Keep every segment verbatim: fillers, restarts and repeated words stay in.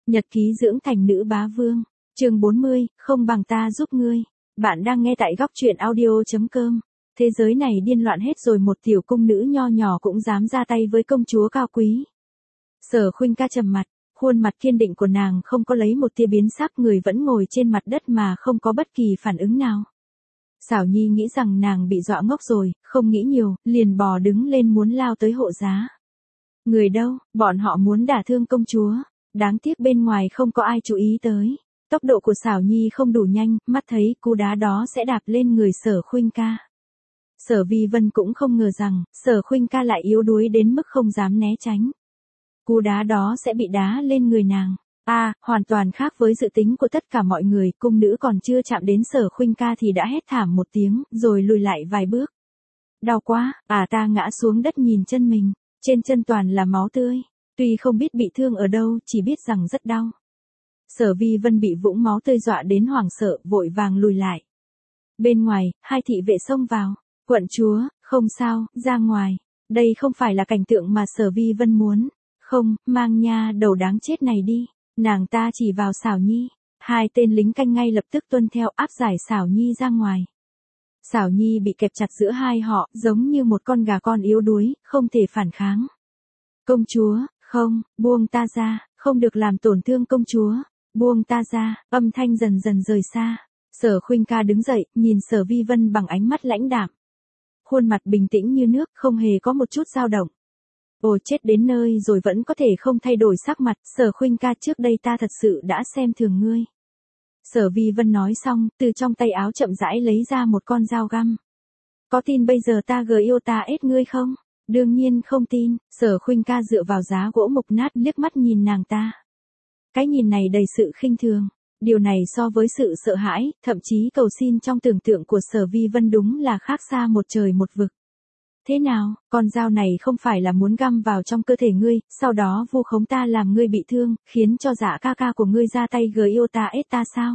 Nhật ký dưỡng thành nữ bá vương. Chương bốn mươi, không bằng ta giúp ngươi. Bạn đang nghe tại góc truyện audio chấm com. Thế giới này điên loạn hết rồi, một tiểu cung nữ nho nhỏ cũng dám ra tay với công chúa cao quý. Sở Khuynh Ca trầm mặt, khuôn mặt kiên định của nàng không có lấy một tia biến sắc, người vẫn ngồi trên mặt đất mà không có bất kỳ phản ứng nào. Xảo Nhi nghĩ rằng nàng bị dọa ngốc rồi, không nghĩ nhiều, liền bò đứng lên muốn lao tới hộ giá. Người đâu, bọn họ muốn đả thương công chúa. Đáng tiếc bên ngoài không có ai chú ý tới. Tốc độ của Xảo Nhi không đủ nhanh, mắt thấy cú đá đó sẽ đạp lên người Sở Khuynh Ca. Sở Vi Vân cũng không ngờ rằng, Sở Khuynh Ca lại yếu đuối đến mức không dám né tránh. Cú đá đó sẽ bị đá lên người nàng. À, hoàn toàn khác với dự tính của tất cả mọi người, cung nữ còn chưa chạm đến Sở Khuynh Ca thì đã hét thảm một tiếng, rồi lùi lại vài bước. Đau quá, à ta ngã xuống đất nhìn chân mình, trên chân toàn là máu tươi. Tuy không biết bị thương ở đâu, chỉ biết rằng rất đau. Sở Vi Vân bị vũng máu tươi dọa đến hoảng sợ, vội vàng lùi lại. Bên ngoài, hai thị vệ xông vào. Quận chúa, không sao, ra ngoài. Đây không phải là cảnh tượng mà Sở Vi Vân muốn. Không, mang nha đầu đáng chết này đi. Nàng ta chỉ vào Xảo Nhi. Hai tên lính canh ngay lập tức tuân theo áp giải Xảo Nhi ra ngoài. Xảo Nhi bị kẹp chặt giữa hai họ, giống như một con gà con yếu đuối, không thể phản kháng. Công chúa, không, buông ta ra, không được làm tổn thương công chúa. Buông ta ra, âm thanh dần dần rời xa. Sở Khuynh Ca đứng dậy, nhìn Sở Vi Vân bằng ánh mắt lãnh đạm. Khuôn mặt bình tĩnh như nước, không hề có một chút dao động. Ồ, chết đến nơi rồi vẫn có thể không thay đổi sắc mặt. Sở Khuynh Ca, trước đây ta thật sự đã xem thường ngươi. Sở Vi Vân nói xong, từ trong tay áo chậm rãi lấy ra một con dao găm. Có tin bây giờ ta gờ yêu ta ết ngươi không? Đương nhiên không tin. Sở Khuynh Ca dựa vào giá gỗ mục nát, liếc mắt nhìn nàng ta. Cái nhìn này đầy sự khinh thường. Điều này so với sự sợ hãi, thậm chí cầu xin trong tưởng tượng của Sở Vi Vân đúng là khác xa một trời một vực. Thế nào, con dao này không phải là muốn găm vào trong cơ thể ngươi, sau đó vu khống ta làm ngươi bị thương, khiến cho Dạ ca ca của ngươi ra tay gờ yêu ta ết ta sao?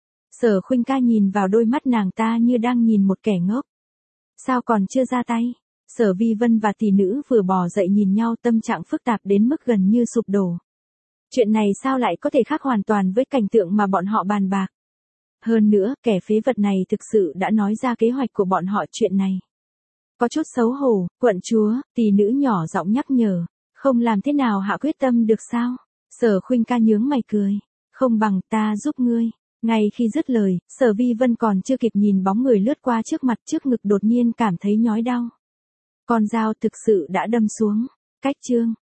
Sở Khuynh Ca nhìn vào đôi mắt nàng ta như đang nhìn một kẻ ngốc. Sao còn chưa ra tay? Sở Vi Vân và tỷ nữ vừa bò dậy nhìn nhau, tâm trạng phức tạp đến mức gần như sụp đổ. Chuyện này sao lại có thể khác hoàn toàn với cảnh tượng mà bọn họ bàn bạc. Hơn nữa, kẻ phế vật này thực sự đã nói ra kế hoạch của bọn họ. Chuyện này có chút xấu hổ. Quận chúa, tỷ nữ nhỏ giọng nhắc nhở. Không làm thế nào hạ quyết tâm được sao? Sở Khuynh Ca nhướng mày cười. Không bằng ta giúp ngươi. Ngay khi dứt lời, Sở Vi Vân còn chưa kịp nhìn bóng người lướt qua trước mặt, trước ngực đột nhiên cảm thấy nhói đau. Con dao thực sự đã đâm xuống. Cách chương